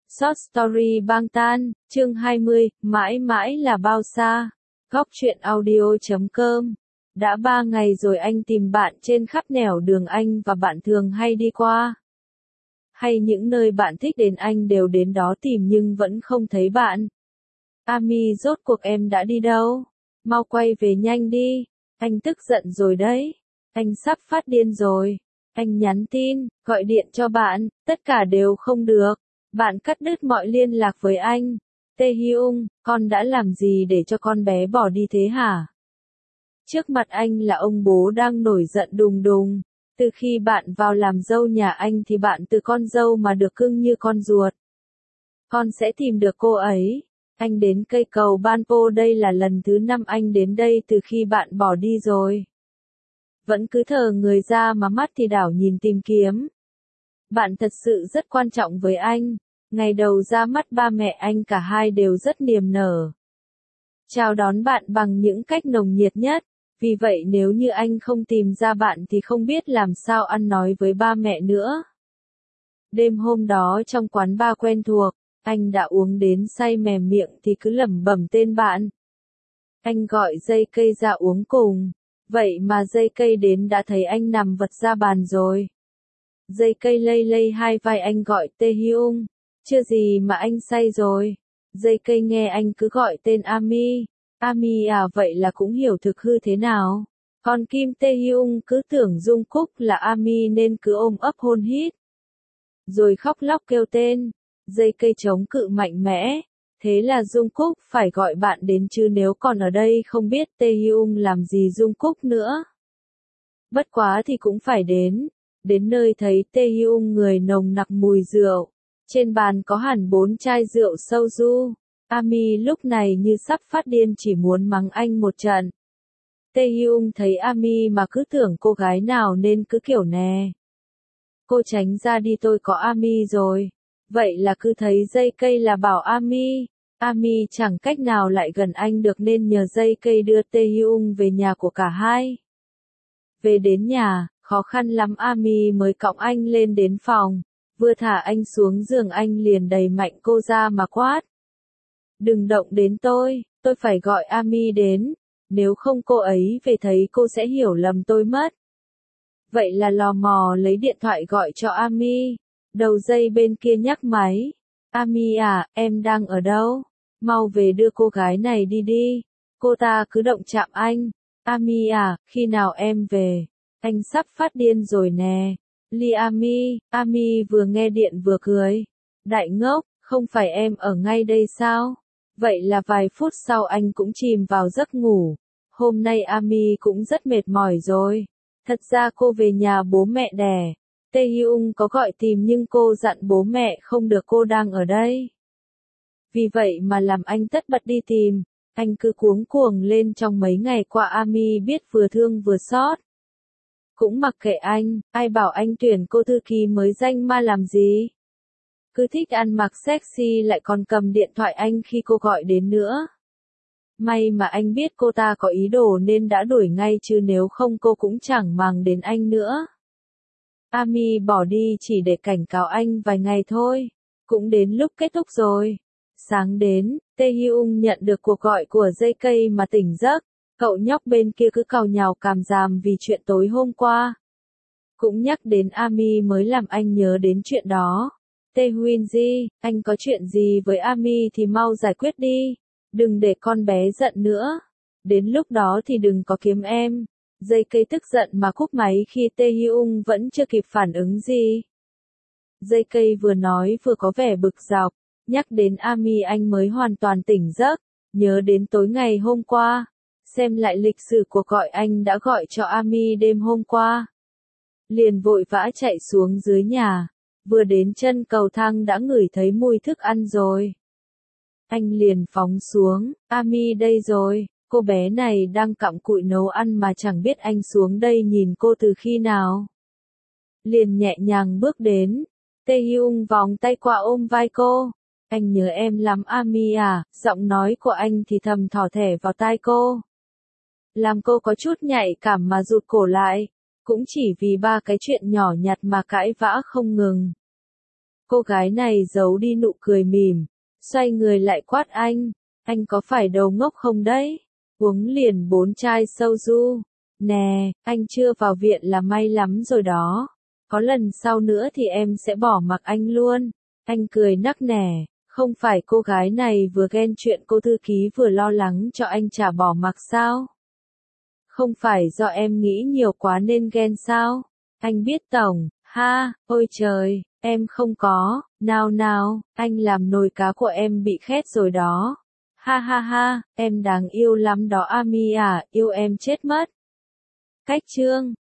Short Story băng tan, chương 20, mãi mãi là bao xa. Góc truyện audio.com. Đã 3 ngày rồi anh tìm bạn trên khắp nẻo đường anh và bạn thường hay đi qua. Hay những nơi bạn thích đến anh đều đến đó tìm nhưng vẫn không thấy bạn. Ami, rốt cuộc em đã đi đâu? Mau quay về nhanh đi. Anh tức giận rồi đấy. Anh sắp phát điên rồi. Anh nhắn tin, gọi điện cho bạn, tất cả đều không được. Bạn cắt đứt mọi liên lạc với anh. Taehyung, con đã làm gì để cho con bé bỏ đi thế hả? Trước mặt anh là ông bố đang nổi giận đùng đùng. Từ khi bạn vào làm dâu nhà anh thì bạn từ con dâu mà được cưng như con ruột. Con sẽ tìm được cô ấy. Anh đến cây cầu Banpo, đây là lần thứ 5 anh đến đây từ khi bạn bỏ đi rồi. Vẫn cứ thờ người ra mà mắt thì đảo nhìn tìm kiếm. Bạn thật sự rất quan trọng với anh. Ngày đầu ra mắt ba mẹ anh cả hai đều rất niềm nở. Chào đón bạn bằng những cách nồng nhiệt nhất. Vì vậy nếu như anh không tìm ra bạn thì không biết làm sao ăn nói với ba mẹ nữa. Đêm hôm đó trong quán bar quen thuộc, anh đã uống đến say mềm miệng thì cứ lẩm bẩm tên bạn. Anh gọi dây cây ra uống cùng. Vậy mà dây cây đến đã thấy anh nằm vật ra bàn rồi. Dây cây lay lay hai vai anh gọi Taehyung. Chưa gì mà anh say rồi. Dây cây nghe anh cứ gọi tên Ami. Ami à, vậy là cũng hiểu thực hư thế nào. Còn Kim Taehyung cứ tưởng Jungkook là Ami nên cứ ôm ấp hôn hít. Rồi khóc lóc kêu tên. Dây cây chống cự mạnh mẽ. Thế là Jungkook phải gọi bạn đến chứ nếu còn ở đây không biết Taehyung làm gì Jungkook nữa. Bất quá thì cũng phải đến. Đến nơi thấy Taehyung người nồng nặc mùi rượu. Trên bàn có hẳn 4 chai rượu soju. Ami lúc này như sắp phát điên chỉ muốn mắng anh một trận. Taehyung thấy Ami mà cứ tưởng cô gái nào nên cứ kiểu nè. Cô tránh ra đi, tôi có Ami rồi. Vậy là cứ thấy dây cây là bảo Ami. Ami chẳng cách nào lại gần anh được nên nhờ dây cây đưa Taehyung về nhà của cả hai. Về đến nhà, khó khăn lắm Ami mới cõng anh lên đến phòng. Vừa thả anh xuống giường anh liền đẩy mạnh cô ra mà quát. Đừng động đến tôi phải gọi Ami đến. Nếu không cô ấy về thấy cô sẽ hiểu lầm tôi mất. Vậy là lò mò lấy điện thoại gọi cho Ami. Đầu dây bên kia nhắc máy. Ami à, em đang ở đâu? Mau về đưa cô gái này đi đi. Cô ta cứ động chạm anh. Ami à, khi nào em về? Anh sắp phát điên rồi nè. Li Ami, Ami vừa nghe điện vừa cười. Đại ngốc, không phải em ở ngay đây sao? Vậy là vài phút sau anh cũng chìm vào giấc ngủ. Hôm nay Ami cũng rất mệt mỏi rồi. Thật ra cô về nhà bố mẹ đẻ. Taehyung có gọi tìm nhưng cô dặn bố mẹ không được cô đang ở đây. Vì vậy mà làm anh tất bật đi tìm. Anh cứ cuống cuồng lên trong mấy ngày qua. Ami biết vừa thương vừa xót. Cũng mặc kệ anh, ai bảo anh tuyển cô thư ký mới danh ma làm gì. Cứ thích ăn mặc sexy lại còn cầm điện thoại anh khi cô gọi đến nữa. May mà anh biết cô ta có ý đồ nên đã đuổi ngay chứ nếu không cô cũng chẳng màng đến anh nữa. Ami bỏ đi chỉ để cảnh cáo anh vài ngày thôi. Cũng đến lúc kết thúc rồi. Sáng đến, Taehyung nhận được cuộc gọi của dây cây mà tỉnh giấc. Cậu nhóc bên kia cứ càu nhàu càm ràm vì chuyện tối hôm qua. Cũng nhắc đến Ami mới làm anh nhớ đến chuyện đó. Taehyung, anh có chuyện gì với Ami thì mau giải quyết đi. Đừng để con bé giận nữa. Đến lúc đó thì đừng có kiếm em. Dây cây tức giận mà cúp máy khi Taehyung vẫn chưa kịp phản ứng gì. Dây cây vừa nói vừa có vẻ bực dọc. Nhắc đến Ami anh mới hoàn toàn tỉnh giấc. Nhớ đến tối ngày hôm qua. Xem lại lịch sử cuộc gọi anh đã gọi cho Ami đêm hôm qua. Liền vội vã chạy xuống dưới nhà. Vừa đến chân cầu thang đã ngửi thấy mùi thức ăn rồi. Anh liền phóng xuống. Ami đây rồi. Cô bé này đang cặm cụi nấu ăn mà chẳng biết anh xuống đây nhìn cô từ khi nào. Liền nhẹ nhàng bước đến. Taehyung vòng tay qua ôm vai cô. Anh nhớ em lắm Ami à. Giọng nói của anh thì thầm thỏ thẻ vào tai cô. Làm cô có chút nhạy cảm mà rụt cổ lại. Cũng chỉ vì 3 cái chuyện nhỏ nhặt mà cãi vã không ngừng. Cô gái này giấu đi nụ cười mỉm, xoay người lại quát anh có phải đầu ngốc không đấy? Uống liền 4 chai soju. Nè, anh chưa vào viện là may lắm rồi đó. Có lần sau nữa thì em sẽ bỏ mặc anh luôn. Anh cười nắc nẻ, không phải cô gái này vừa ghen chuyện cô thư ký vừa lo lắng cho anh chả bỏ mặc sao? Không phải do em nghĩ nhiều quá nên ghen sao? Anh biết tổng, ha, ôi trời, em không có, nào, anh làm nồi cá của em bị khét rồi đó. Ha ha ha, em đáng yêu lắm đó Ami à, yêu em chết mất. Cách chương